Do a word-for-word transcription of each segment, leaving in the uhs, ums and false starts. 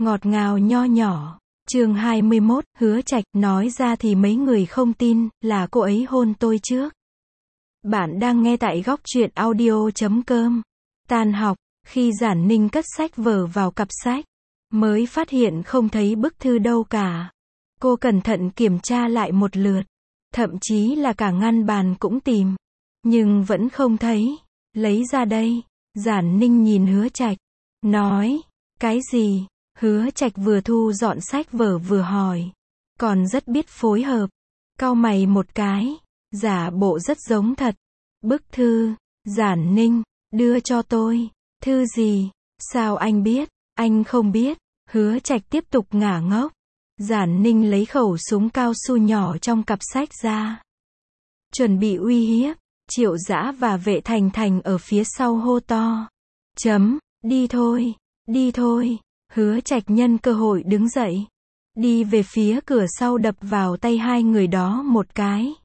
ngọt ngào nho nhỏ. Chương hai mươi mốt, Hứa Trạch, nói ra thì mấy người không tin, là cô ấy hôn tôi trước. Bạn đang nghe tại góc truyện audio chấm com. Tan học, khi Giản Ninh cất sách vở vào cặp sách, mới phát hiện không thấy bức thư đâu cả. Cô cẩn thận kiểm tra lại một lượt, thậm chí là cả ngăn bàn cũng tìm, nhưng vẫn không thấy. Lấy ra đây. Giản Ninh nhìn Hứa Trạch, nói, cái gì? Hứa Trạch vừa thu dọn sách vở vừa hỏi, còn rất biết phối hợp. Cau mày một cái, giả bộ rất giống thật. Bức thư. Giản Ninh, đưa cho tôi. Thư gì? Sao anh biết? Anh không biết. Hứa Trạch tiếp tục ngả ngốc. Giản Ninh lấy khẩu súng cao su nhỏ trong cặp sách ra, chuẩn bị uy hiếp. Triệu Dã và Vệ Thành Thành ở phía sau hô to, chấm, đi thôi, đi thôi. Hứa Trạch nhân cơ hội đứng dậy, đi về phía cửa sau đập vào tay hai người đó một cái.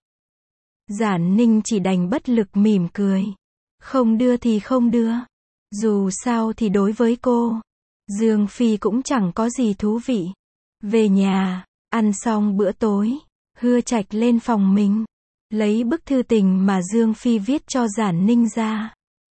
Giản Ninh chỉ đành bất lực mỉm cười. Không đưa thì không đưa. Dù sao thì đối với cô, Dương Phi cũng chẳng có gì thú vị. Về nhà, ăn xong bữa tối, Hứa Trạch lên phòng mình, lấy bức thư tình mà Dương Phi viết cho Giản Ninh ra.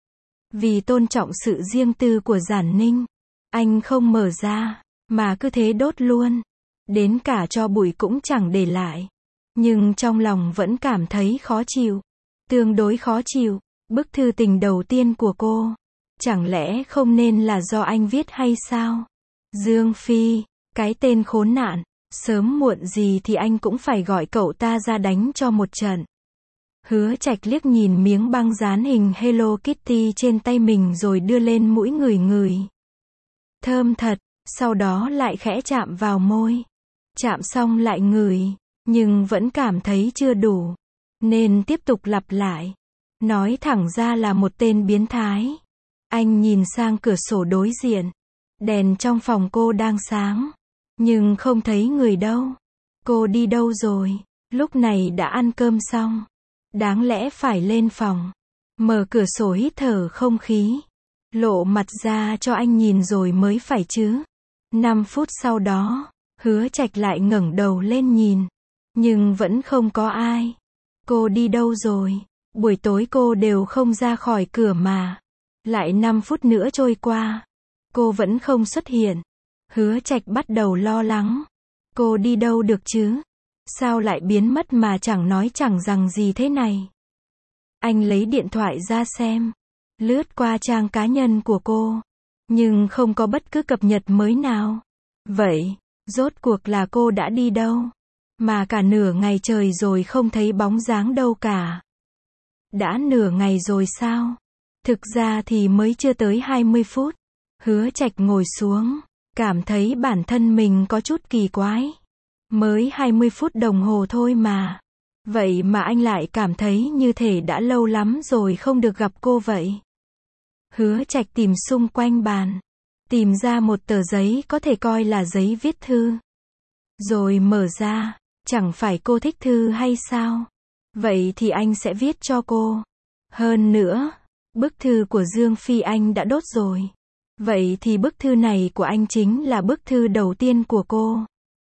Vì tôn trọng sự riêng tư của Giản Ninh, anh không mở ra, mà cứ thế đốt luôn. Đến cả tro bụi cũng chẳng để lại. Nhưng trong lòng vẫn cảm thấy khó chịu. Tương đối khó chịu. Bức thư tình đầu tiên của cô, chẳng lẽ không nên là do anh viết hay sao? Dương Phi, cái tên khốn nạn, sớm muộn gì thì anh cũng phải gọi cậu ta ra đánh cho một trận. Hứa Trạch liếc nhìn miếng băng dán hình Hello Kitty trên tay mình rồi đưa lên mũi ngửi ngửi. Thơm thật, sau đó lại khẽ chạm vào môi. Chạm xong lại ngửi, nhưng vẫn cảm thấy chưa đủ, nên tiếp tục lặp lại. Nói thẳng ra là một tên biến thái. Anh nhìn sang cửa sổ đối diện. Đèn trong phòng cô đang sáng, nhưng không thấy người đâu. Cô đi đâu rồi? Lúc này đã ăn cơm xong, đáng lẽ phải lên phòng, mở cửa sổ hít thở không khí, lộ mặt ra cho anh nhìn rồi mới phải chứ. Năm phút sau đó, Hứa Trạch lại ngẩng đầu lên nhìn, nhưng vẫn không có ai. Cô đi đâu rồi? Buổi tối cô đều không ra khỏi cửa mà. Lại năm phút nữa trôi qua, cô vẫn không xuất hiện. Hứa Trạch bắt đầu lo lắng. Cô đi đâu được chứ? Sao lại biến mất mà chẳng nói chẳng rằng gì thế này? Anh lấy điện thoại ra xem, lướt qua trang cá nhân của cô, nhưng không có bất cứ cập nhật mới nào. Vậy, rốt cuộc là cô đã đi đâu? Mà cả nửa ngày trời rồi không thấy bóng dáng đâu cả. Đã nửa ngày rồi sao? Thực ra thì mới chưa tới hai mươi phút. Hứa Trạch ngồi xuống, cảm thấy bản thân mình có chút kỳ quái. Mới hai mươi phút đồng hồ thôi mà. Vậy mà anh lại cảm thấy như thể đã lâu lắm rồi không được gặp cô vậy. Hứa Trạch tìm xung quanh bàn, tìm ra một tờ giấy có thể coi là giấy viết thư. Rồi mở ra, chẳng phải cô thích thư hay sao? Vậy thì anh sẽ viết cho cô. Hơn nữa, bức thư của Dương Phi anh đã đốt rồi. Vậy thì bức thư này của anh chính là bức thư đầu tiên của cô.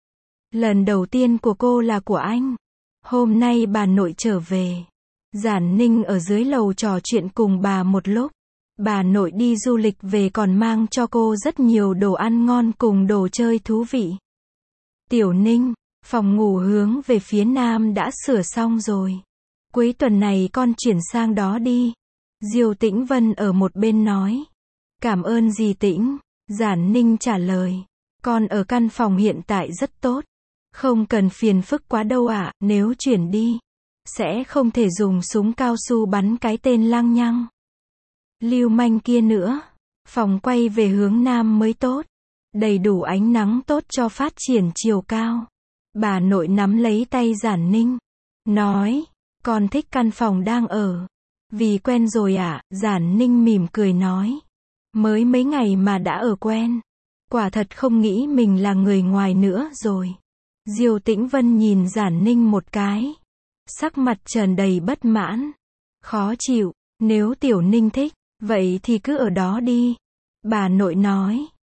Lần đầu tiên của cô là của anh. Hôm nay bà nội trở về. Giản Ninh ở dưới lầu trò chuyện cùng bà một lúc. Bà nội đi du lịch về còn mang cho cô rất nhiều đồ ăn ngon cùng đồ chơi thú vị. Tiểu Ninh, phòng ngủ hướng về phía nam đã sửa xong rồi. Cuối tuần này con chuyển sang đó đi. Diêu Tĩnh Vân ở một bên nói. Cảm ơn dì Tĩnh. Giản Ninh trả lời. Con ở căn phòng hiện tại rất tốt. Không cần phiền phức quá đâu ạ, à, nếu chuyển đi, sẽ không thể dùng súng cao su bắn cái tên lăng nhăng lưu manh kia nữa. Phòng quay về hướng nam mới tốt. Đầy đủ ánh nắng tốt cho phát triển chiều cao. Bà nội nắm lấy tay Giản Ninh, nói, con thích căn phòng đang ở. Vì quen rồi ạ, à? Giản Ninh mỉm cười nói. Mới mấy ngày mà đã ở quen. Quả thật không nghĩ mình là người ngoài nữa rồi. Diêu Tĩnh Vân nhìn Giản Ninh một cái. Sắc mặt tràn đầy bất mãn. Khó chịu, nếu Tiểu Ninh thích, vậy thì cứ ở đó đi. Bà nội nói.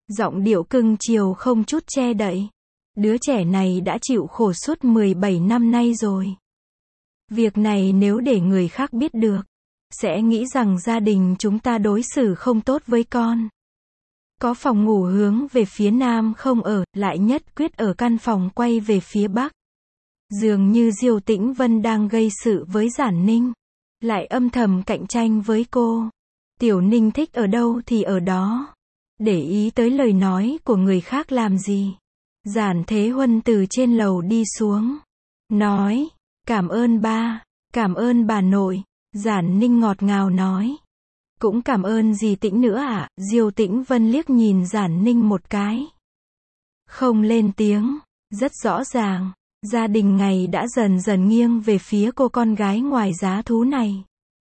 Giọng điệu cưng chiều không chút che đậy. Đứa trẻ này đã chịu khổ suốt mười bảy năm nay rồi. Việc này nếu để người khác biết được, sẽ nghĩ rằng gia đình chúng ta đối xử không tốt với con. Có phòng ngủ hướng về phía nam không ở, lại nhất quyết ở căn phòng quay về phía bắc. Dường như Diêu Tĩnh Vân đang gây sự với Giản Ninh, lại âm thầm cạnh tranh với cô. Tiểu Ninh thích ở đâu thì ở đó. Để ý tới lời nói của người khác làm gì. Giản Thế Huân từ trên lầu đi xuống. Nói, cảm ơn ba, cảm ơn bà nội. Giản Ninh ngọt ngào nói. Cũng cảm ơn gì Tĩnh nữa ạ, à? Diêu Tĩnh Vân liếc nhìn Giản Ninh một cái. Không lên tiếng, rất rõ ràng, gia đình ngày đã dần dần nghiêng về phía cô con gái ngoài giá thú này.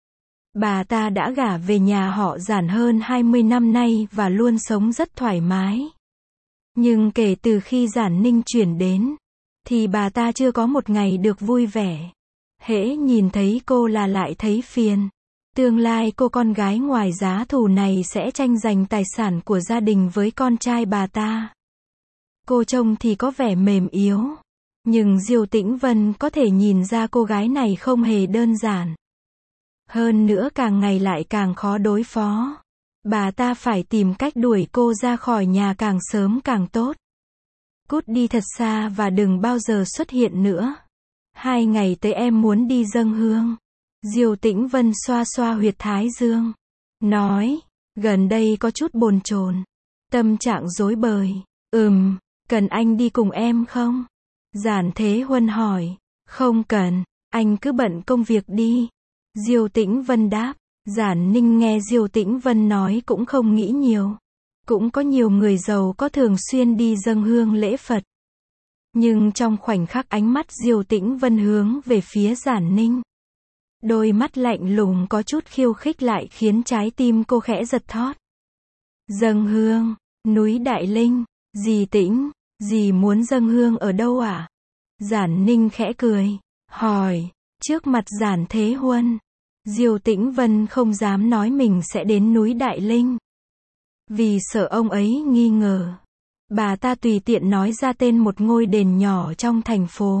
Bà ta đã gả về nhà họ Giản hơn hai mươi năm nay và luôn sống rất thoải mái. Nhưng kể từ khi Giản Ninh chuyển đến, thì bà ta chưa có một ngày được vui vẻ. Hễ nhìn thấy cô là lại thấy phiền. Tương lai cô con gái ngoài giá thú này sẽ tranh giành tài sản của gia đình với con trai bà ta. Cô trông thì có vẻ mềm yếu. Nhưng Diêu Tĩnh Vân có thể nhìn ra cô gái này không hề đơn giản. Hơn nữa càng ngày lại càng khó đối phó. Bà ta phải tìm cách đuổi cô ra khỏi nhà càng sớm càng tốt. Cút đi thật xa và đừng bao giờ xuất hiện nữa. Hai ngày tới em muốn đi dâng hương. Diêu Tĩnh Vân xoa xoa huyệt thái dương. Nói, gần đây có chút bồn chồn. Tâm trạng rối bời. Ừm, cần anh đi cùng em không? Giản Thế Huân hỏi. Không cần, anh cứ bận công việc đi. Diêu Tĩnh Vân đáp. Giản Ninh nghe Diêu Tĩnh Vân nói cũng không nghĩ nhiều. Cũng có nhiều người giàu có thường xuyên đi dâng hương lễ Phật. Nhưng trong khoảnh khắc ánh mắt Diêu Tĩnh Vân hướng về phía Giản Ninh, đôi mắt lạnh lùng có chút khiêu khích lại khiến trái tim cô khẽ giật thót. Dâng hương, núi Đại Linh, dì Tĩnh, dì muốn dâng hương ở đâu à? Giản Ninh khẽ cười, hỏi, trước mặt Giản Thế Huân. Diêu Tĩnh Vân không dám nói mình sẽ đến núi Đại Linh. Vì sợ ông ấy nghi ngờ. Bà ta tùy tiện nói ra tên một ngôi đền nhỏ trong thành phố.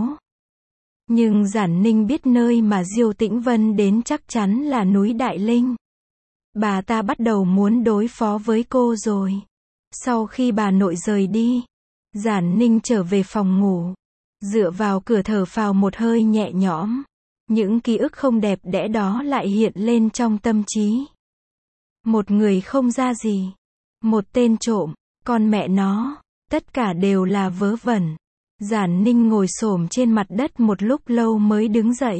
Nhưng Giản Ninh biết nơi mà Diêu Tĩnh Vân đến chắc chắn là núi Đại Linh. Bà ta bắt đầu muốn đối phó với cô rồi. Sau khi bà nội rời đi, Giản Ninh trở về phòng ngủ. Dựa vào cửa thở phào một hơi nhẹ nhõm. Những ký ức không đẹp đẽ đó lại hiện lên trong tâm trí. Một người không ra gì. Một tên trộm. Con mẹ nó. Tất cả đều là vớ vẩn. Giản Ninh ngồi xổm trên mặt đất một lúc lâu mới đứng dậy.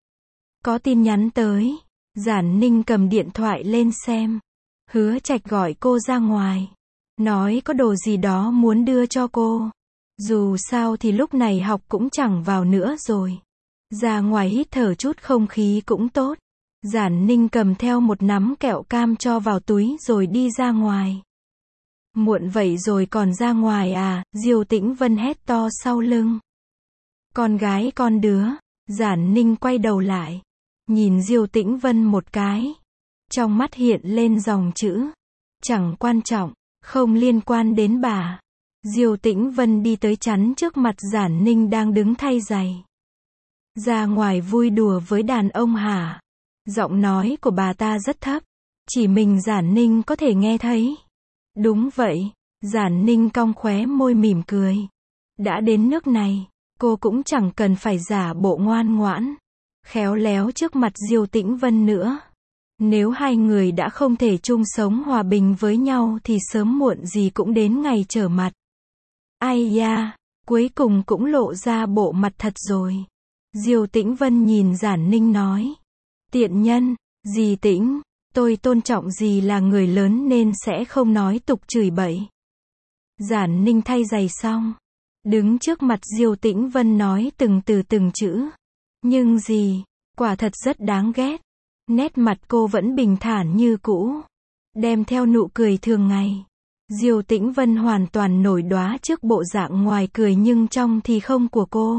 Có tin nhắn tới. Giản Ninh cầm điện thoại lên xem. Hứa Trạch gọi cô ra ngoài. Nói có đồ gì đó muốn đưa cho cô. Dù sao thì lúc này học cũng chẳng vào nữa rồi. Ra ngoài hít thở chút không khí cũng tốt. Giản Ninh cầm theo một nắm kẹo cam cho vào túi rồi đi ra ngoài. Muộn vậy rồi còn ra ngoài à? Diêu Tĩnh Vân hét to sau lưng. Con gái con đứa. Giản Ninh quay đầu lại. Nhìn Diêu Tĩnh Vân một cái. Trong mắt hiện lên dòng chữ. Chẳng quan trọng, không liên quan đến bà. Diêu Tĩnh Vân đi tới chắn trước mặt Giản Ninh đang đứng thay giày. Ra ngoài vui đùa với đàn ông hả? Giọng nói của bà ta rất thấp. Chỉ mình Giản Ninh có thể nghe thấy. Đúng vậy. Giản Ninh cong khóe môi mỉm cười. Đã đến nước này, cô cũng chẳng cần phải giả bộ ngoan ngoãn, khéo léo trước mặt Diêu Tĩnh Vân nữa. Nếu hai người đã không thể chung sống hòa bình với nhau thì sớm muộn gì cũng đến ngày trở mặt. Ai da, cuối cùng cũng lộ ra bộ mặt thật rồi. Diêu Tĩnh Vân nhìn Giản Ninh nói. Tiện nhân, dì Tĩnh, tôi tôn trọng dì là người lớn nên sẽ không nói tục chửi bậy. Giản Ninh thay giày xong, đứng trước mặt Diêu Tĩnh Vân nói từng từ từng chữ. Nhưng dì, quả thật rất đáng ghét. Nét mặt cô vẫn bình thản như cũ, đem theo nụ cười thường ngày. Diêu Tĩnh Vân hoàn toàn nổi đoá trước bộ dạng ngoài cười nhưng trong thì không của cô.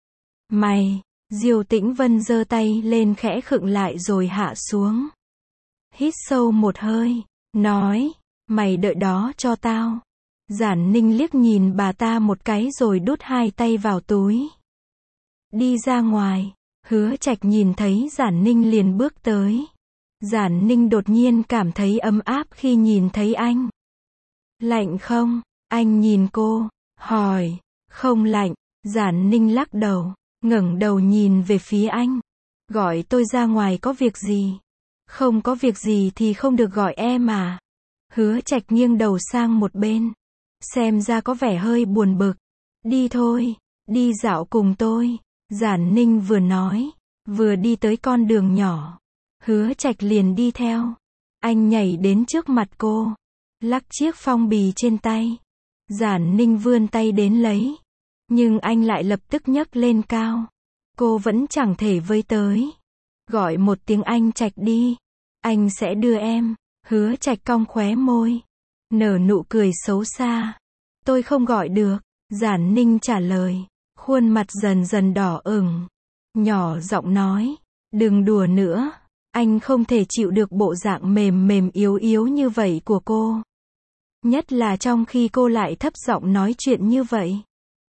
Mày, Diêu Tĩnh Vân giơ tay lên khẽ khựng lại rồi hạ xuống. Hít sâu một hơi, nói, mày đợi đó cho tao. Giản Ninh liếc nhìn bà ta một cái rồi đút hai tay vào túi. Đi ra ngoài, Hứa Trạch nhìn thấy Giản Ninh liền bước tới. Giản Ninh đột nhiên cảm thấy ấm áp khi nhìn thấy anh. Lạnh không? Anh nhìn cô, hỏi. Không lạnh. Giản Ninh lắc đầu, ngẩng đầu nhìn về phía anh. Gọi tôi ra ngoài có việc gì? Không có việc gì thì không được gọi em à? Hứa Trạch nghiêng đầu sang một bên. Xem ra có vẻ hơi buồn bực. Đi thôi, đi dạo cùng tôi. Giản Ninh vừa nói, vừa đi tới con đường nhỏ. Hứa Trạch liền đi theo. Anh nhảy đến trước mặt cô, lắc chiếc phong bì trên tay. Giản Ninh vươn tay đến lấy, nhưng anh lại lập tức nhấc lên cao. Cô vẫn chẳng thể với tới. Gọi một tiếng anh Trạch đi. Anh sẽ đưa em. Hứa Trạch cong khóe môi, nở nụ cười xấu xa. Tôi không gọi được. Giản Ninh trả lời, khuôn mặt dần dần đỏ ửng. Nhỏ giọng nói, đừng đùa nữa. Anh không thể chịu được bộ dạng mềm mềm yếu yếu như vậy của cô. Nhất là trong khi cô lại thấp giọng nói chuyện như vậy.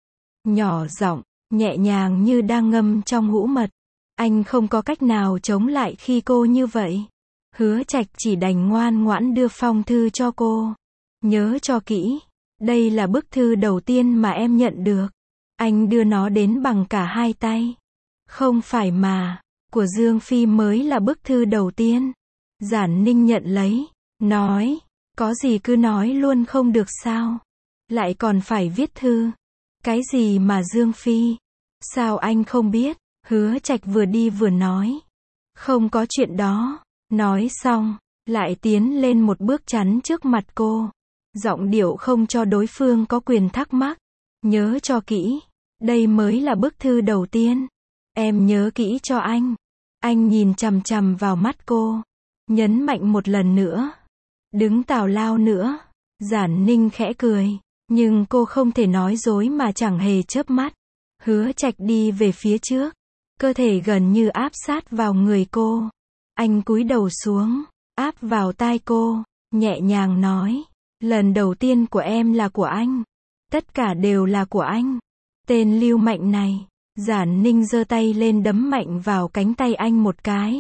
Nhỏ giọng, nhẹ nhàng như đang ngâm trong hũ mật. Anh không có cách nào chống lại khi cô như vậy. Hứa Trạch chỉ đành ngoan ngoãn đưa phong thư cho cô. Nhớ cho kỹ, đây là bức thư đầu tiên mà em nhận được. Anh đưa nó đến bằng cả hai tay. Không phải mà, của Dương Phi mới là bức thư đầu tiên. Giản Ninh nhận lấy, nói, có gì cứ nói luôn không được sao? Lại còn phải viết thư. Cái gì mà Dương Phi? Sao anh không biết? Hứa Trạch vừa đi vừa nói. Không có chuyện đó. Nói xong, lại tiến lên một bước chắn trước mặt cô. Giọng điệu không cho đối phương có quyền thắc mắc. Nhớ cho kỹ, đây mới là bức thư đầu tiên. Em nhớ kỹ cho anh. Anh nhìn chằm chằm vào mắt cô, nhấn mạnh một lần nữa. Đứng tào lao nữa. Giản Ninh khẽ cười, nhưng cô không thể nói dối mà chẳng hề chớp mắt. Hứa Trạch đi về phía trước, cơ thể gần như áp sát vào người cô. Anh cúi đầu xuống, áp vào tai cô, nhẹ nhàng nói, lần đầu tiên của em là của anh. Tất cả đều là của anh. Tên lưu manh này. Giản Ninh giơ tay lên đấm mạnh vào cánh tay anh một cái.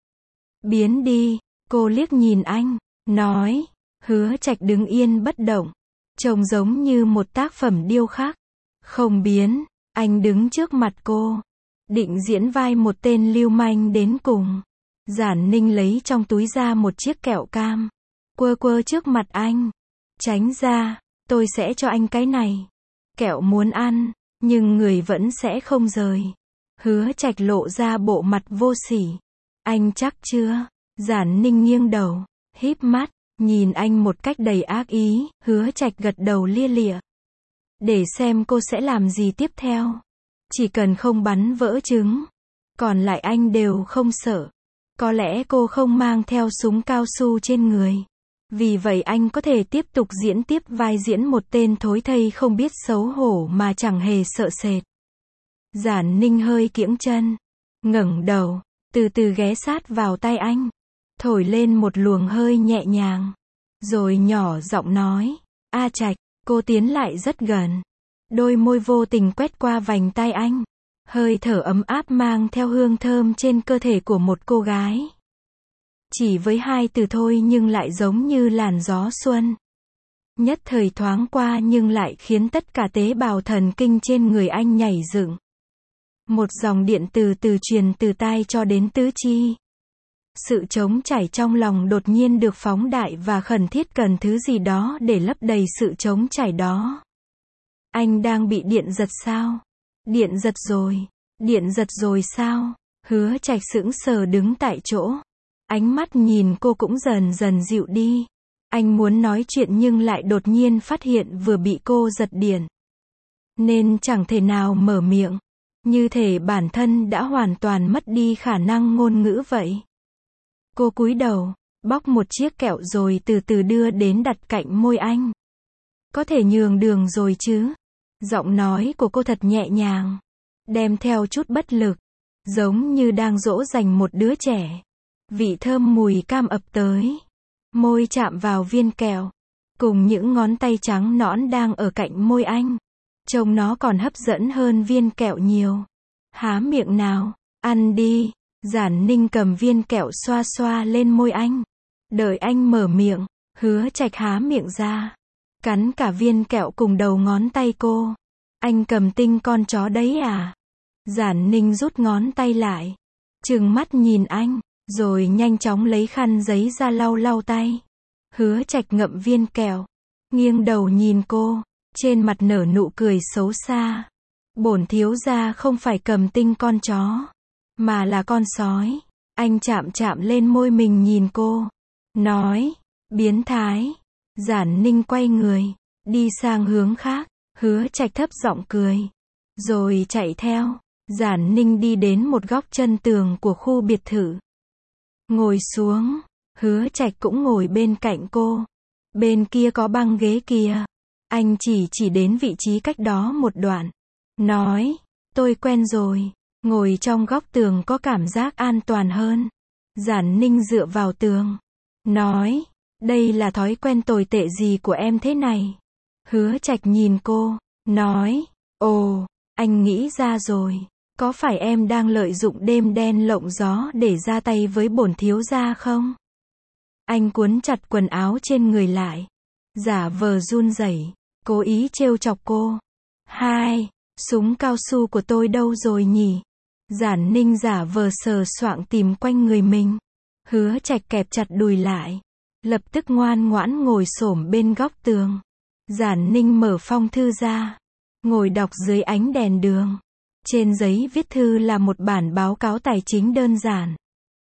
Biến đi. Cô liếc nhìn anh, nói. Hứa Trạch đứng yên bất động, trông giống như một tác phẩm điêu khắc. Không biến. Anh đứng trước mặt cô, định diễn vai một tên lưu manh đến cùng. Giản Ninh lấy trong túi ra một chiếc kẹo cam, quơ quơ trước mặt anh. Tránh ra, tôi sẽ cho anh cái này. Kẹo muốn ăn, nhưng người vẫn sẽ không rời. Hứa Trạch lộ ra bộ mặt vô sỉ. Anh chắc chưa? Giản Ninh nghiêng đầu, híp mắt, nhìn anh một cách đầy ác ý. Hứa Trạch gật đầu lia lịa. Để xem cô sẽ làm gì tiếp theo. Chỉ cần không bắn vỡ trứng, còn lại anh đều không sợ. Có lẽ cô không mang theo súng cao su trên người. Vì vậy anh có thể tiếp tục diễn tiếp vai diễn một tên thối thây không biết xấu hổ mà chẳng hề sợ sệt. Giản Ninh hơi kiễng chân, ngẩng đầu, từ từ ghé sát vào tai anh, thổi lên một luồng hơi nhẹ nhàng, rồi nhỏ giọng nói, A Trạch. Cô tiến lại rất gần, đôi môi vô tình quét qua vành tai anh, hơi thở ấm áp mang theo hương thơm trên cơ thể của một cô gái. Chỉ với hai từ thôi nhưng lại giống như làn gió xuân. Nhất thời thoáng qua nhưng lại khiến tất cả tế bào thần kinh trên người anh nhảy dựng. Một dòng điện từ từ truyền từ tai cho đến tứ chi. Sự trống trải trong lòng đột nhiên được phóng đại và khẩn thiết cần thứ gì đó để lấp đầy sự trống trải đó. Anh đang bị điện giật sao? Điện giật rồi. Điện giật rồi sao? Hứa Trạch sững sờ đứng tại chỗ. Ánh mắt nhìn cô cũng dần dần dịu đi. Anh muốn nói chuyện nhưng lại đột nhiên phát hiện vừa bị cô giật điện, nên chẳng thể nào mở miệng. Như thể bản thân đã hoàn toàn mất đi khả năng ngôn ngữ vậy. Cô cúi đầu, bóc một chiếc kẹo rồi từ từ đưa đến đặt cạnh môi anh. Có thể nhường đường rồi chứ? Giọng nói của cô thật nhẹ nhàng, đem theo chút bất lực, giống như đang dỗ dành một đứa trẻ. Vị thơm mùi cam ập tới, môi chạm vào viên kẹo, cùng những ngón tay trắng nõn đang ở cạnh môi anh. Trông nó còn hấp dẫn hơn viên kẹo nhiều. Há miệng nào, ăn đi. Giản Ninh cầm viên kẹo xoa xoa lên môi anh. Đợi anh mở miệng, Hứa Trạch há miệng ra, cắn cả viên kẹo cùng đầu ngón tay cô. Anh cầm tinh con chó đấy à? Giản Ninh rút ngón tay lại, trừng mắt nhìn anh, rồi nhanh chóng lấy khăn giấy ra lau lau tay. Hứa Trạch ngậm viên kẹo, nghiêng đầu nhìn cô, trên mặt nở nụ cười xấu xa. Bổn thiếu gia không phải cầm tinh con chó, mà là con sói. Anh chạm chạm lên môi mình nhìn cô, nói, biến thái. Giản Ninh quay người, đi sang hướng khác. Hứa Trạch thấp giọng cười, rồi chạy theo. Giản Ninh đi đến một góc chân tường của khu biệt thự, ngồi xuống. Hứa Trạch cũng ngồi bên cạnh cô. Bên kia có băng ghế kìa. Anh chỉ chỉ đến vị trí cách đó một đoạn, nói, tôi quen rồi, ngồi trong góc tường có cảm giác an toàn hơn. Giản Ninh dựa vào tường, nói, đây là thói quen tồi tệ gì của em thế này? Hứa Trạch nhìn cô, nói, ồ, anh nghĩ ra rồi. Có phải em đang lợi dụng đêm đen lộng gió để ra tay với bổn thiếu gia không? Anh cuốn chặt quần áo trên người lại, giả vờ run rẩy, cố ý trêu chọc cô. Hai, súng cao su của tôi đâu rồi nhỉ? Giản Ninh giả vờ sờ soạng tìm quanh người mình. Hứa Trạch kẹp chặt đùi lại, lập tức ngoan ngoãn ngồi xổm bên góc tường. Giản Ninh mở phong thư ra, ngồi đọc dưới ánh đèn đường. Trên giấy viết thư là một bản báo cáo tài chính đơn giản.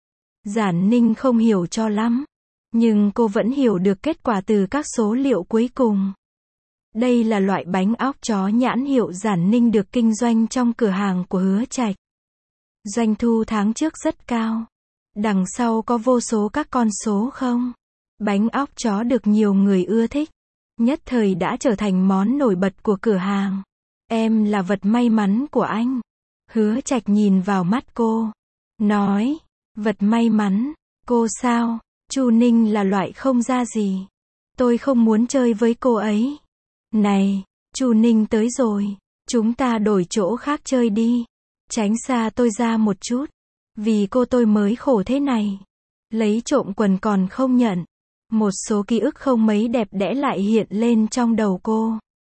Giản Ninh không hiểu cho lắm, nhưng cô vẫn hiểu được kết quả từ các số liệu cuối cùng. Đây là loại bánh óc chó nhãn hiệu Giản Ninh được kinh doanh trong cửa hàng của Hứa Trạch. Doanh thu tháng trước rất cao. Đằng sau có vô số các con số không. Bánh óc chó được nhiều người ưa thích, nhất thời đã trở thành món nổi bật của cửa hàng. Em là vật may mắn của anh. Hứa Trạch nhìn vào mắt cô, nói, vật may mắn, cô sao? Chu Ninh là loại không ra gì. Tôi không muốn chơi với cô ấy. Này, Chu Ninh tới rồi, chúng ta đổi chỗ khác chơi đi. Tránh xa tôi ra một chút. Vì cô tôi mới khổ thế này. Lấy trộm quần còn không nhận. Một số ký ức không mấy đẹp đẽ lại hiện lên trong đầu cô.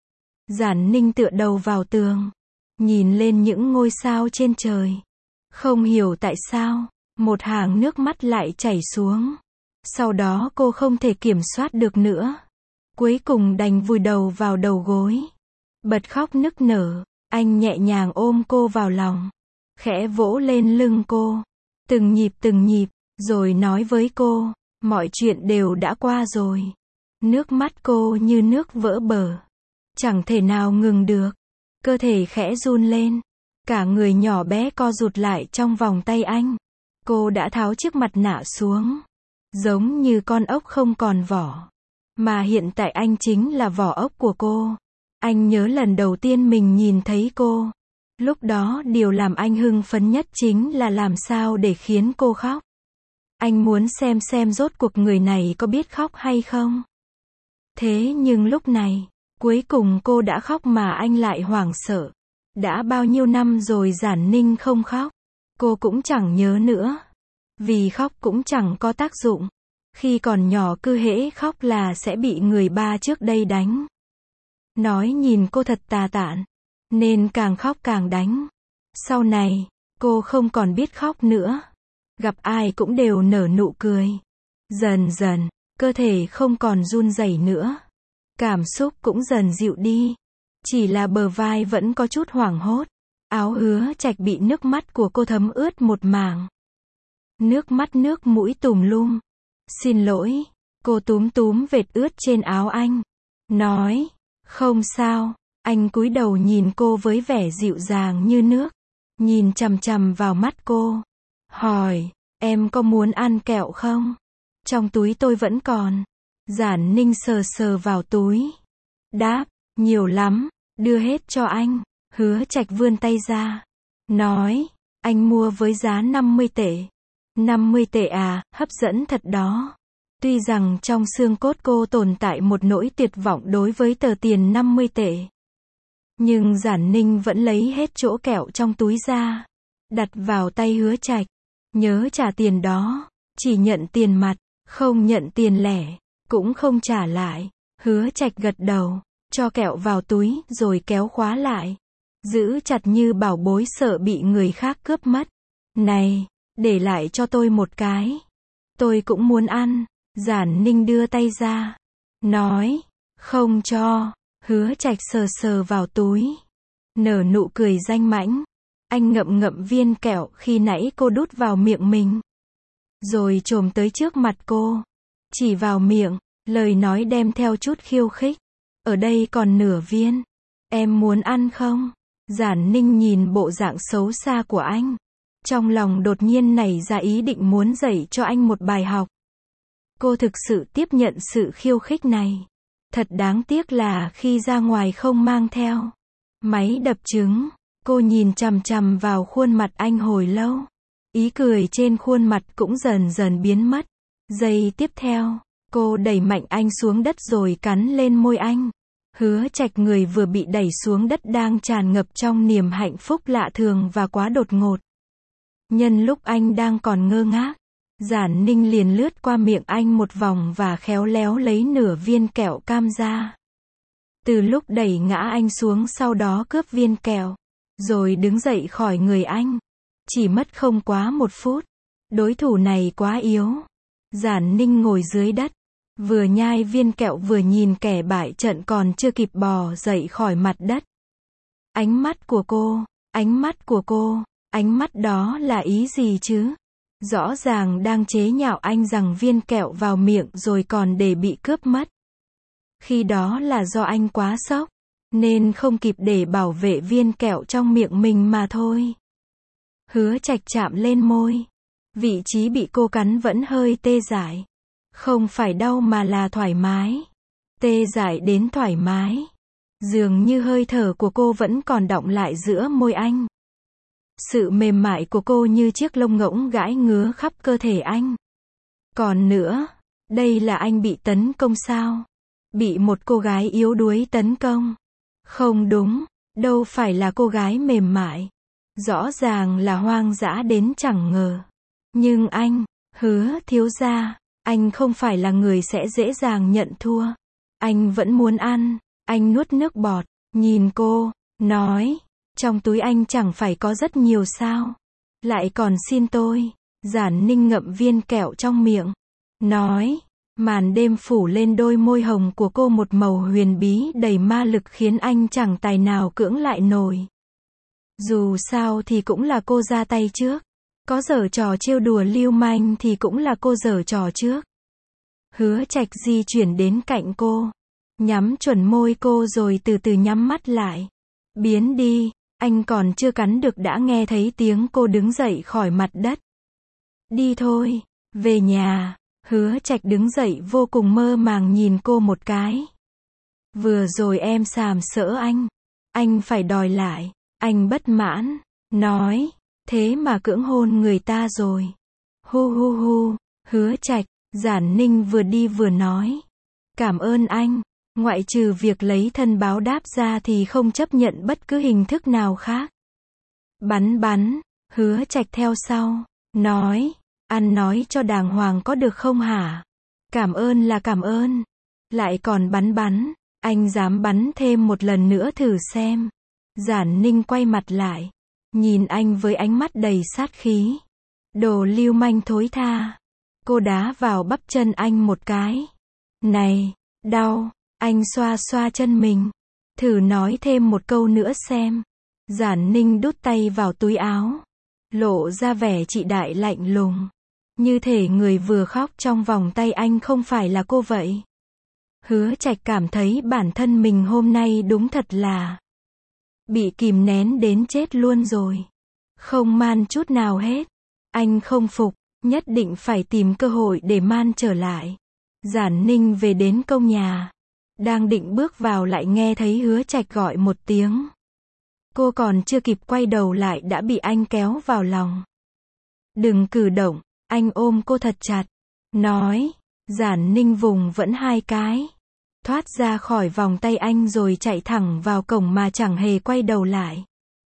Giản Ninh tựa đầu vào tường, nhìn lên những ngôi sao trên trời. Không hiểu tại sao, một hàng nước mắt lại chảy xuống. Sau đó cô không thể kiểm soát được nữa. Cuối cùng đành vùi đầu vào đầu gối, bật khóc nức nở. Anh nhẹ nhàng ôm cô vào lòng, khẽ vỗ lên lưng cô, từng nhịp từng nhịp, rồi nói với cô, mọi chuyện đều đã qua rồi. Nước mắt cô như nước vỡ bờ, chẳng thể nào ngừng được. Cơ thể khẽ run lên, cả người nhỏ bé co rụt lại trong vòng tay anh. Cô đã tháo chiếc mặt nạ xuống, giống như con ốc không còn vỏ, mà hiện tại anh chính là vỏ ốc của cô. Anh nhớ lần đầu tiên mình nhìn thấy cô. Lúc đó điều làm anh hưng phấn nhất chính là làm sao để khiến cô khóc. Anh muốn xem xem rốt cuộc người này có biết khóc hay không. Thế nhưng lúc này, cuối cùng cô đã khóc mà anh lại hoảng sợ. Đã bao nhiêu năm rồi Giản Ninh không khóc. Cô cũng chẳng nhớ nữa. Vì khóc cũng chẳng có tác dụng. Khi còn nhỏ cứ hễ khóc là sẽ bị người ba trước đây đánh. Nói nhìn cô thật tà tạn, nên càng khóc càng đánh. Sau này, cô không còn biết khóc nữa. Gặp ai cũng đều nở nụ cười. Dần dần, cơ thể không còn run rẩy nữa. Cảm xúc cũng dần dịu đi. Chỉ là bờ vai vẫn có chút hoảng hốt. Áo Hứa Trạch bị nước mắt của cô thấm ướt một mảng. Nước mắt nước mũi tùm lum. Xin lỗi. Cô túm túm vệt ướt trên áo anh, nói, không sao. Anh cúi đầu nhìn cô với vẻ dịu dàng như nước, nhìn chằm chằm vào mắt cô, hỏi, em có muốn ăn kẹo không? Trong túi tôi vẫn còn. Giản Ninh sờ sờ vào túi, đáp, nhiều lắm, đưa hết cho anh. Hứa Trạch vươn tay ra, nói, anh mua với giá năm mươi tệ. năm mươi tệ à, hấp dẫn thật đó. Tuy rằng trong xương cốt cô tồn tại một nỗi tuyệt vọng đối với tờ tiền năm mươi tệ. Nhưng Giản Ninh vẫn lấy hết chỗ kẹo trong túi ra, đặt vào tay Hứa Trạch. Nhớ trả tiền đó, chỉ nhận tiền mặt, không nhận tiền lẻ, cũng không trả lại. Hứa Trạch gật đầu, cho kẹo vào túi, rồi kéo khóa lại. Giữ chặt như bảo bối sợ bị người khác cướp mất. Này, để lại cho tôi một cái. Tôi cũng muốn ăn. Giản Ninh đưa tay ra, nói, không cho. Hứa Trạch sờ sờ vào túi, nở nụ cười danh mãnh. Anh ngậm ngậm viên kẹo khi nãy cô đút vào miệng mình, rồi chồm tới trước mặt cô, chỉ vào miệng, lời nói đem theo chút khiêu khích. Ở đây còn nửa viên, em muốn ăn không? Giản Ninh nhìn bộ dạng xấu xa của anh, trong lòng đột nhiên nảy ra ý định muốn dạy cho anh một bài học. Cô thực sự tiếp nhận sự khiêu khích này. Thật đáng tiếc là khi ra ngoài không mang theo máy đập trứng. Cô nhìn chằm chằm vào khuôn mặt anh hồi lâu. Ý cười trên khuôn mặt cũng dần dần biến mất. Giây tiếp theo, cô đẩy mạnh anh xuống đất rồi cắn lên môi anh. Hứa Trạch người vừa bị đẩy xuống đất đang tràn ngập trong niềm hạnh phúc lạ thường và quá đột ngột. Nhân lúc anh đang còn ngơ ngác, Giản Ninh liền lướt qua miệng anh một vòng và khéo léo lấy nửa viên kẹo cam ra. Từ lúc đẩy ngã anh xuống sau đó cướp viên kẹo, rồi đứng dậy khỏi người anh. Chỉ mất không quá một phút. Đối thủ này quá yếu. Giản Ninh ngồi dưới đất, vừa nhai viên kẹo vừa nhìn kẻ bại trận còn chưa kịp bò dậy khỏi mặt đất. Ánh mắt của cô, ánh mắt của cô, ánh mắt đó là ý gì chứ? Rõ ràng đang chế nhạo anh rằng viên kẹo vào miệng rồi còn để bị cướp mất. Khi đó là do anh quá sốc, nên không kịp để bảo vệ viên kẹo trong miệng mình mà thôi. Hứa Trạch chạm lên môi. Vị trí bị cô cắn vẫn hơi tê dại. Không phải đau mà là thoải mái. Tê dại đến thoải mái. Dường như hơi thở của cô vẫn còn đọng lại giữa môi anh. Sự mềm mại của cô như chiếc lông ngỗng gãi ngứa khắp cơ thể anh. Còn nữa, đây là anh bị tấn công sao? Bị một cô gái yếu đuối tấn công? Không đúng, đâu phải là cô gái mềm mại. Rõ ràng là hoang dã đến chẳng ngờ. Nhưng anh, Hứa thiếu gia, anh không phải là người sẽ dễ dàng nhận thua. Anh vẫn muốn ăn. Anh nuốt nước bọt, nhìn cô, nói, trong túi anh chẳng phải có rất nhiều sao? Lại còn xin tôi. Giản Ninh ngậm viên kẹo trong miệng, nói, màn đêm phủ lên đôi môi hồng của cô một màu huyền bí đầy ma lực khiến anh chẳng tài nào cưỡng lại nổi. Dù sao thì cũng là cô ra tay trước. Có giở trò trêu đùa lưu manh thì cũng là cô giở trò trước. Hứa Trạch di chuyển đến cạnh cô, nhắm chuẩn môi cô rồi từ từ nhắm mắt lại. Biến đi, anh còn chưa cắn được đã nghe thấy tiếng cô đứng dậy khỏi mặt đất. Đi thôi, về nhà. Hứa Trạch đứng dậy vô cùng mơ màng nhìn cô một cái. Vừa rồi em sàm sỡ anh. Anh phải đòi lại. Anh bất mãn, nói, thế mà cưỡng hôn người ta rồi. Hu hu hu, Hứa Trạch. Giản Ninh vừa đi vừa nói, cảm ơn anh. Ngoại trừ việc lấy thân báo đáp ra thì không chấp nhận bất cứ hình thức nào khác. Bắn bắn, Hứa Trạch theo sau, nói, ăn nói cho đàng hoàng có được không hả? Cảm ơn là cảm ơn. Lại còn bắn bắn, anh dám bắn thêm một lần nữa thử xem. Giản Ninh quay mặt lại, nhìn anh với ánh mắt đầy sát khí. Đồ lưu manh thối tha. Cô đá vào bắp chân anh một cái. Này, đau. Anh xoa xoa chân mình. Thử nói thêm một câu nữa xem. Giản Ninh đút tay vào túi áo, lộ ra vẻ trị đại lạnh lùng. Như thể người vừa khóc trong vòng tay anh không phải là cô vậy. Hứa Trạch cảm thấy bản thân mình hôm nay đúng thật là bị kìm nén đến chết luôn rồi. Không man chút nào hết. Anh không phục, nhất định phải tìm cơ hội để man trở lại. Giản Ninh về đến công nhà. Đang định bước vào lại nghe thấy Hứa Trạch gọi một tiếng. Cô còn chưa kịp quay đầu lại đã bị anh kéo vào lòng. Đừng cử động, anh ôm cô thật chặt. Nói, Giản Ninh vùng vẫn hai cái, thoát ra khỏi vòng tay anh rồi chạy thẳng vào cổng mà chẳng hề quay đầu lại.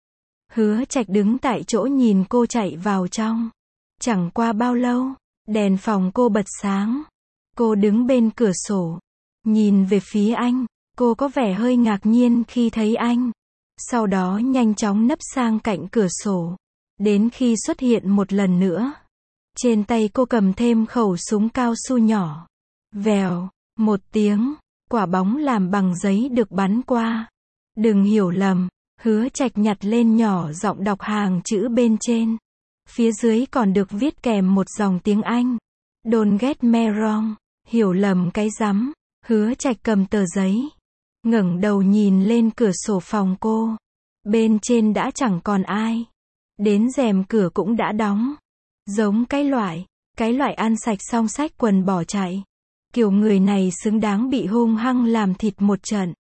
Hứa Trạch đứng tại chỗ nhìn cô chạy vào trong. Chẳng qua bao lâu, đèn phòng cô bật sáng. Cô đứng bên cửa sổ, nhìn về phía anh. Cô có vẻ hơi ngạc nhiên khi thấy anh. Sau đó nhanh chóng nấp sang cạnh cửa sổ. Đến khi xuất hiện một lần nữa, trên tay cô cầm thêm khẩu súng cao su nhỏ. Vèo, một tiếng, quả bóng làm bằng giấy được bắn qua. Đừng hiểu lầm, Hứa Trạch nhặt lên nhỏ giọng đọc hàng chữ bên trên. Phía dưới còn được viết kèm một dòng tiếng Anh. Don't get me wrong, hiểu lầm cái rắm. Hứa Trạch cầm tờ giấy, ngẩng đầu nhìn lên cửa sổ phòng cô. Bên trên đã chẳng còn ai. Đến rèm cửa cũng đã đóng. Giống cái loại, cái loại ăn sạch xong xách quần bỏ chạy. Kiểu người này xứng đáng bị hung hăng làm thịt một trận.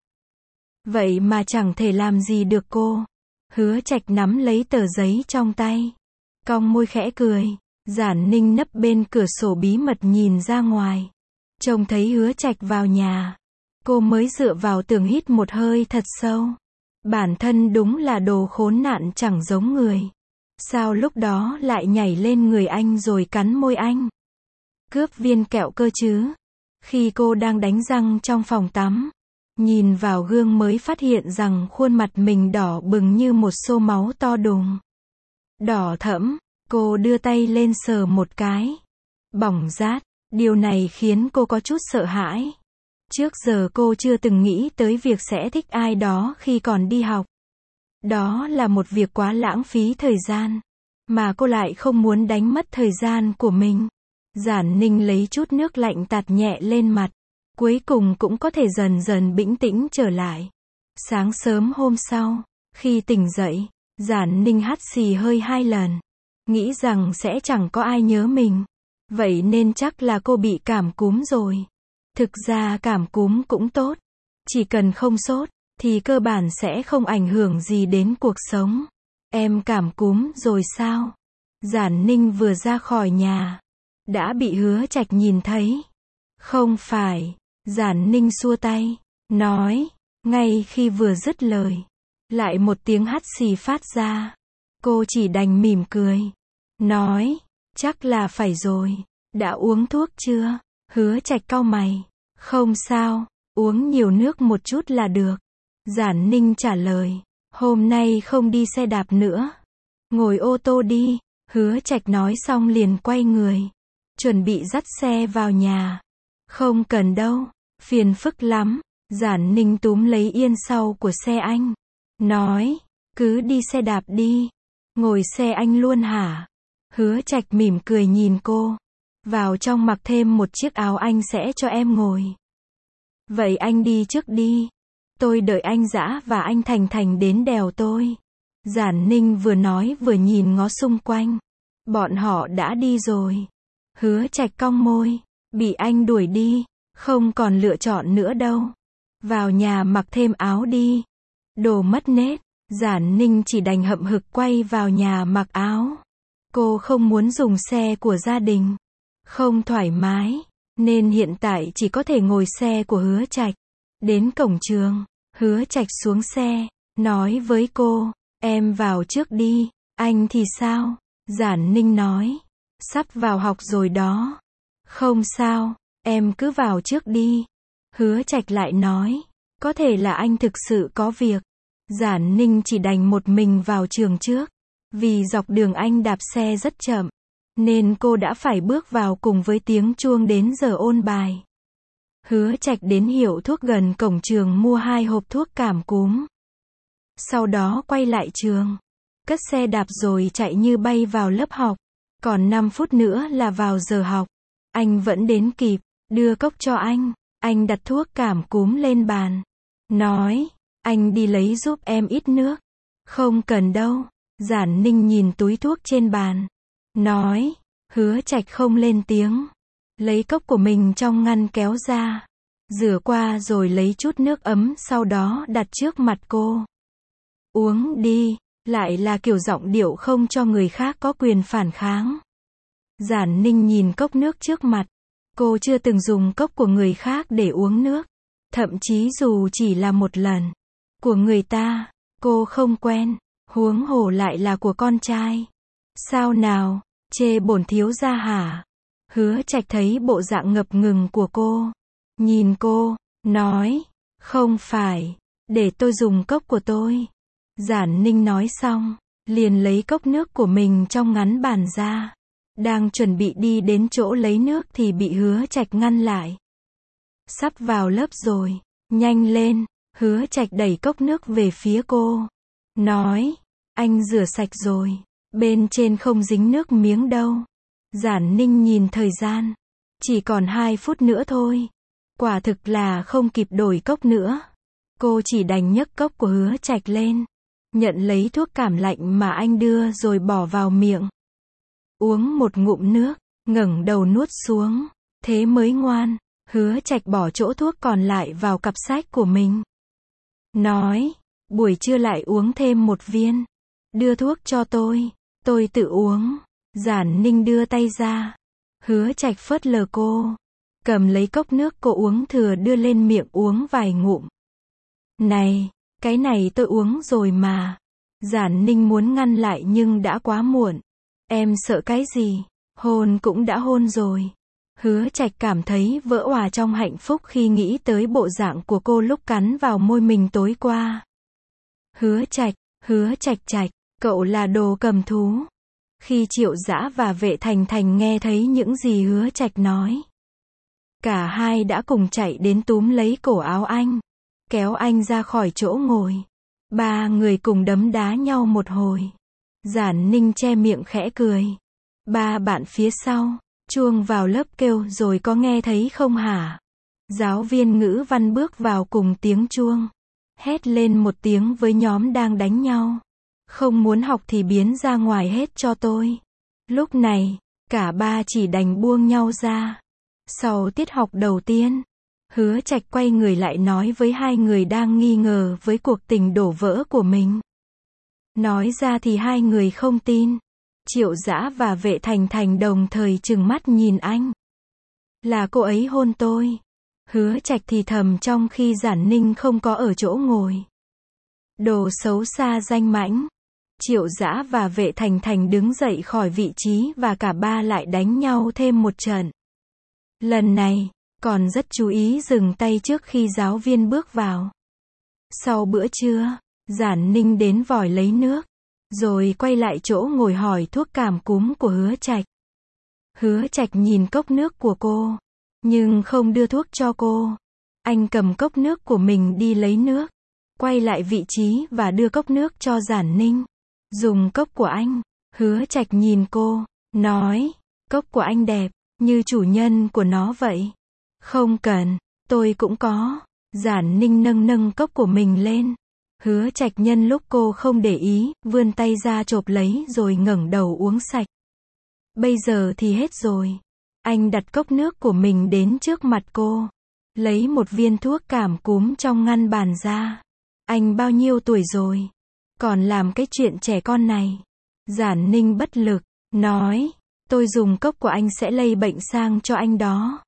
Vậy mà chẳng thể làm gì được cô. Hứa Trạch nắm lấy tờ giấy trong tay, cong môi khẽ cười. Giản Ninh nấp bên cửa sổ bí mật nhìn ra ngoài. Trông thấy Hứa Trạch vào nhà, cô mới dựa vào tường hít một hơi thật sâu. Bản thân đúng là đồ khốn nạn chẳng giống người. Sao lúc đó lại nhảy lên người anh rồi cắn môi anh? Cướp viên kẹo cơ chứ? Khi cô đang đánh răng trong phòng tắm, nhìn vào gương mới phát hiện rằng khuôn mặt mình đỏ bừng như một xô máu to đùng. Đỏ thẫm, cô đưa tay lên sờ một cái. Bỏng rát, điều này khiến cô có chút sợ hãi. Trước giờ cô chưa từng nghĩ tới việc sẽ thích ai đó khi còn đi học. Đó là một việc quá lãng phí thời gian, mà cô lại không muốn đánh mất thời gian của mình. Giản Ninh lấy chút nước lạnh tạt nhẹ lên mặt, cuối cùng cũng có thể dần dần bình tĩnh trở lại. Sáng sớm hôm sau, khi tỉnh dậy, Giản Ninh hắt xì hơi hai lần, nghĩ rằng sẽ chẳng có ai nhớ mình. Vậy nên chắc là cô bị cảm cúm rồi. Thực ra cảm cúm cũng tốt, chỉ cần không sốt, thì cơ bản sẽ không ảnh hưởng gì đến cuộc sống. Em cảm cúm rồi sao? Giản Ninh vừa ra khỏi nhà, đã bị Hứa Trạch nhìn thấy. Không phải. Giản Ninh xua tay, nói. Ngay khi vừa dứt lời, lại một tiếng hắt xì phát ra. Cô chỉ đành mỉm cười, nói. Chắc là phải rồi. Đã uống thuốc chưa? Hứa Trạch cau mày. Không sao, uống nhiều nước một chút là được. Giản Ninh trả lời. Hôm nay không đi xe đạp nữa. Ngồi ô tô đi. Hứa Trạch nói xong liền quay người, chuẩn bị dắt xe vào nhà. Không cần đâu, phiền phức lắm. Giản Ninh túm lấy yên sau của xe anh, nói. Cứ đi xe đạp đi. Ngồi xe anh luôn hả? Hứa Trạch mỉm cười nhìn cô. Vào trong mặc thêm một chiếc áo anh sẽ cho em ngồi. Vậy anh đi trước đi. Tôi đợi anh Dã và anh Thành Thành đến đèo tôi. Giản Ninh vừa nói vừa nhìn ngó xung quanh. Bọn họ đã đi rồi. Hứa Trạch cong môi. Bị anh đuổi đi. Không còn lựa chọn nữa đâu. Vào nhà mặc thêm áo đi. Đồ mất nết. Giản Ninh chỉ đành hậm hực quay vào nhà mặc áo. Cô không muốn dùng xe của gia đình. Không thoải mái. Nên hiện tại chỉ có thể ngồi xe của Hứa Trạch. Đến cổng trường, Hứa Trạch xuống xe, nói với cô. Em vào trước đi. Anh thì sao? Giản Ninh nói. Sắp vào học rồi đó. Không sao, em cứ vào trước đi. Hứa Trạch lại nói. Có thể là anh thực sự có việc. Giản Ninh chỉ đành một mình vào trường trước. Vì dọc đường anh đạp xe rất chậm, nên cô đã phải bước vào cùng với tiếng chuông đến giờ ôn bài. Hứa Trạch đến hiệu thuốc gần cổng trường mua hai hộp thuốc cảm cúm. Sau đó quay lại trường, cất xe đạp rồi chạy như bay vào lớp học. Còn năm phút nữa là vào giờ học. Anh vẫn đến kịp, đưa cốc cho anh. Anh đặt thuốc cảm cúm lên bàn, nói. Anh đi lấy giúp em ít nước. Không cần đâu. Giản Ninh nhìn túi thuốc trên bàn, nói. Hứa Trạch không lên tiếng, lấy cốc của mình trong ngăn kéo ra, rửa qua rồi lấy chút nước ấm sau đó đặt trước mặt cô. Uống đi. Lại là kiểu giọng điệu không cho người khác có quyền phản kháng. Giản Ninh nhìn cốc nước trước mặt. Cô chưa từng dùng cốc của người khác để uống nước. Thậm chí dù chỉ là một lần. Của người ta, cô không quen. Huống hồ lại là của con trai. Sao nào, chê bổn thiếu gia hả? Hứa Trạch thấy bộ dạng ngập ngừng của cô. Nhìn cô, nói, không phải, để tôi dùng cốc của tôi. Giản Ninh nói xong, liền lấy cốc nước của mình trong ngắn bàn ra. Đang chuẩn bị đi đến chỗ lấy nước thì bị Hứa Trạch ngăn lại. Sắp vào lớp rồi, nhanh lên. Hứa Trạch đẩy cốc nước về phía cô. Nói, anh rửa sạch rồi, bên trên không dính nước miếng đâu. Giản Ninh nhìn thời gian, chỉ còn hai phút nữa thôi. Quả thực là không kịp đổi cốc nữa. Cô chỉ đành nhấc cốc của Hứa Trạch lên, nhận lấy thuốc cảm lạnh mà anh đưa rồi bỏ vào miệng. Uống một ngụm nước, ngẩng đầu nuốt xuống, thế mới ngoan. Hứa Trạch bỏ chỗ thuốc còn lại vào cặp sách của mình. Nói, buổi trưa lại uống thêm một viên. Đưa thuốc cho tôi, tôi tự uống. Giản Ninh đưa tay ra. Hứa Trạch phớt lờ cô, cầm lấy cốc nước cô uống thừa đưa lên miệng uống vài ngụm. Này, cái này tôi uống rồi mà. Giản Ninh muốn ngăn lại nhưng đã quá muộn. Em sợ cái gì? Hôn cũng đã hôn rồi. Hứa Trạch cảm thấy vỡ òa trong hạnh phúc khi nghĩ tới bộ dạng của cô lúc cắn vào môi mình tối qua. Hứa Trạch, Hứa Trạch Trạch, cậu là đồ cầm thú. Khi Triệu Dã và Vệ Thành Thành nghe thấy những gì Hứa Trạch nói, cả hai đã cùng chạy đến túm lấy cổ áo anh, kéo anh ra khỏi chỗ ngồi. Ba người cùng đấm đá nhau một hồi. Giản Ninh che miệng khẽ cười. Ba bạn phía sau, chuông vào lớp kêu rồi có nghe thấy không hả? Giáo viên ngữ văn bước vào cùng tiếng chuông. Hét lên một tiếng với nhóm đang đánh nhau. Không muốn học thì biến ra ngoài hết cho tôi. Lúc này, cả ba chỉ đành buông nhau ra. Sau tiết học đầu tiên, Hứa Trạch quay người lại nói với hai người đang nghi ngờ với cuộc tình đổ vỡ của mình. Nói ra thì hai người không tin. Triệu Dã và Vệ Thành Thành đồng thời trừng mắt nhìn anh. Là cô ấy hôn tôi. Hứa Trạch thì thầm trong khi Giản Ninh không có ở chỗ ngồi. Đồ xấu xa danh mãnh. Triệu Dã và Vệ Thành Thành đứng dậy khỏi vị trí và cả ba lại đánh nhau thêm một trận. Lần này, còn rất chú ý dừng tay trước khi giáo viên bước vào. Sau bữa trưa, Giản Ninh đến vòi lấy nước, rồi quay lại chỗ ngồi hỏi thuốc cảm cúm của Hứa Trạch. Hứa Trạch nhìn cốc nước của cô, nhưng không đưa thuốc cho cô. Anh cầm cốc nước của mình đi lấy nước, quay lại vị trí và đưa cốc nước cho Giản Ninh. Dùng cốc của anh. Hứa Trạch nhìn cô, nói, cốc của anh đẹp, như chủ nhân của nó vậy. Không cần, tôi cũng có. Giản Ninh nâng nâng cốc của mình lên. Hứa Trạch nhân lúc cô không để ý, vươn tay ra chộp lấy rồi ngẩng đầu uống sạch. Bây giờ thì hết rồi. Anh đặt cốc nước của mình đến trước mặt cô, lấy một viên thuốc cảm cúm trong ngăn bàn ra. Anh bao nhiêu tuổi rồi? Còn làm cái chuyện trẻ con này. Giản Ninh bất lực, nói, tôi dùng cốc của anh sẽ lây bệnh sang cho anh đó.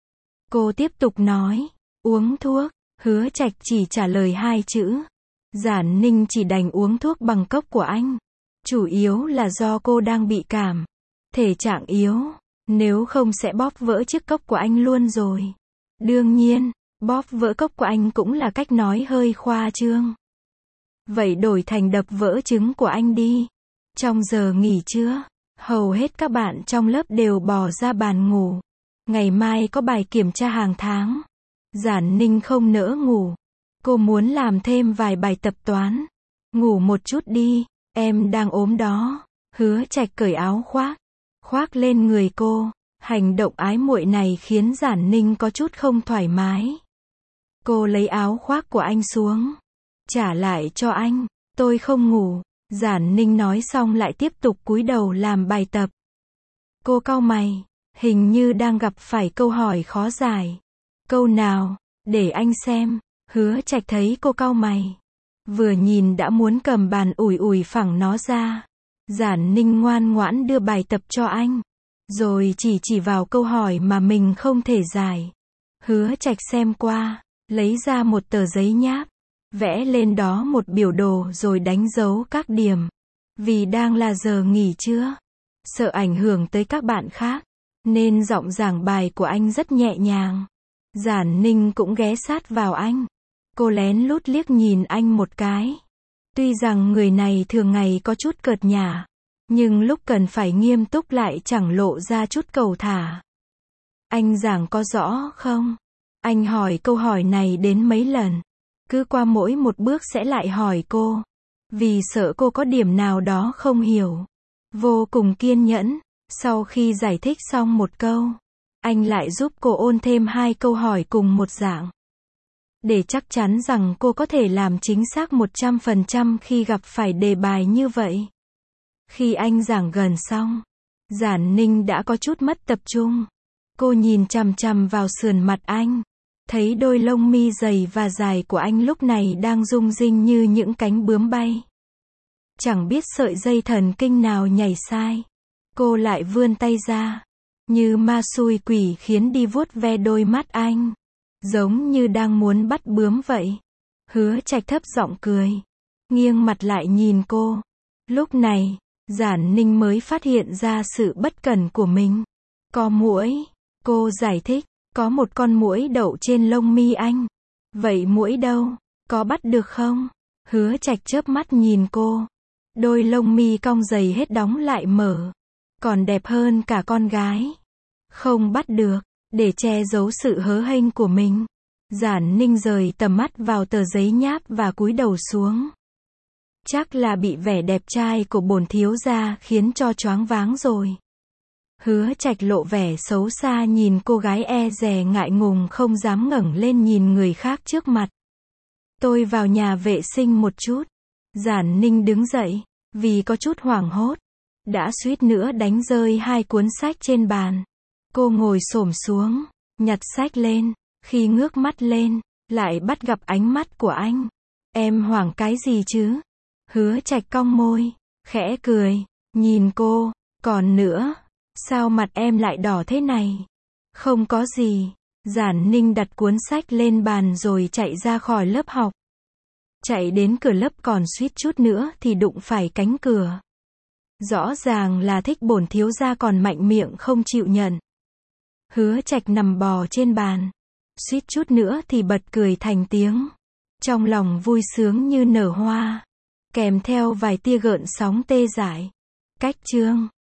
Cô tiếp tục nói, uống thuốc. Hứa Trạch chỉ trả lời hai chữ. Giản Ninh chỉ đành uống thuốc bằng cốc của anh. Chủ yếu là do cô đang bị cảm. Thể trạng yếu. Nếu không sẽ bóp vỡ chiếc cốc của anh luôn rồi. Đương nhiên, bóp vỡ cốc của anh cũng là cách nói hơi khoa trương. Vậy đổi thành đập vỡ trứng của anh đi. Trong giờ nghỉ trưa, hầu hết các bạn trong lớp đều bò ra bàn ngủ. Ngày mai có bài kiểm tra hàng tháng. Giản Ninh không nỡ ngủ. Cô muốn làm thêm vài bài tập toán. Ngủ một chút đi, em đang ốm đó. Hứa Trạch cởi áo khoác, khoác lên người cô. Hành động ái muội này khiến Giản Ninh có chút không thoải mái. Cô lấy áo khoác của anh xuống, trả lại cho anh. Tôi không ngủ. Giản Ninh nói xong lại tiếp tục cúi đầu làm bài tập. Cô cau mày, hình như đang gặp phải câu hỏi khó giải. Câu nào? Để anh xem. Hứa Trạch thấy cô cau mày, vừa nhìn đã muốn cầm bàn ủi ủi phẳng nó ra. Giản Ninh ngoan ngoãn đưa bài tập cho anh. Rồi chỉ chỉ vào câu hỏi mà mình không thể giải. Hứa Trạch xem qua, lấy ra một tờ giấy nháp, vẽ lên đó một biểu đồ rồi đánh dấu các điểm. Vì đang là giờ nghỉ trưa, sợ ảnh hưởng tới các bạn khác, nên giọng giảng bài của anh rất nhẹ nhàng. Giản Ninh cũng ghé sát vào anh. Cô lén lút liếc nhìn anh một cái. Tuy rằng người này thường ngày có chút cợt nhả, nhưng lúc cần phải nghiêm túc lại chẳng lộ ra chút cầu thả. Anh giảng có rõ không? Anh hỏi câu hỏi này đến mấy lần. Cứ qua mỗi một bước sẽ lại hỏi cô. Vì sợ cô có điểm nào đó không hiểu. Vô cùng kiên nhẫn. Sau khi giải thích xong một câu, anh lại giúp cô ôn thêm hai câu hỏi cùng một dạng. Để chắc chắn rằng cô có thể làm chính xác một trăm phần trăm khi gặp phải đề bài như vậy. Khi anh giảng gần xong, Giản Ninh đã có chút mất tập trung. Cô nhìn chằm chằm vào sườn mặt anh. Thấy đôi lông mi dày và dài của anh lúc này đang rung rinh như những cánh bướm bay. Chẳng biết sợi dây thần kinh nào nhảy sai. Cô lại vươn tay ra, như ma xui quỷ khiến đi vuốt ve đôi mắt anh. Giống như đang muốn bắt bướm vậy. Hứa Trạch thấp giọng cười, nghiêng mặt lại nhìn cô. Lúc này, Giản Ninh mới phát hiện ra sự bất cẩn của mình. Có muỗi, cô giải thích, có một con muỗi đậu trên lông mi anh. Vậy muỗi đâu, có bắt được không? Hứa Trạch chớp mắt nhìn cô. Đôi lông mi cong dày hết đóng lại mở. Còn đẹp hơn cả con gái. Không bắt được, để che giấu sự hớ hênh của mình. Giản Ninh rời tầm mắt vào tờ giấy nháp và cúi đầu xuống. Chắc là bị vẻ đẹp trai của bổn thiếu gia khiến cho choáng váng rồi. Hứa Trạch lộ vẻ xấu xa nhìn cô gái e dè ngại ngùng không dám ngẩng lên nhìn người khác trước mặt. Tôi vào nhà vệ sinh một chút. Giản Ninh đứng dậy, vì có chút hoảng hốt. Đã suýt nữa đánh rơi hai cuốn sách trên bàn. Cô ngồi xổm xuống, nhặt sách lên. Khi ngước mắt lên, lại bắt gặp ánh mắt của anh. Em hoảng cái gì chứ? Hứa Trạch cong môi, khẽ cười, nhìn cô. Còn nữa, sao mặt em lại đỏ thế này? Không có gì. Giản Ninh đặt cuốn sách lên bàn rồi chạy ra khỏi lớp học. Chạy đến cửa lớp còn suýt chút nữa thì đụng phải cánh cửa. Rõ ràng là thích bổn thiếu gia còn mạnh miệng không chịu nhận. Hứa Trạch nằm bò trên bàn. Suýt chút nữa thì bật cười thành tiếng. Trong lòng vui sướng như nở hoa. Kèm theo vài tia gợn sóng tê dại. Cách chương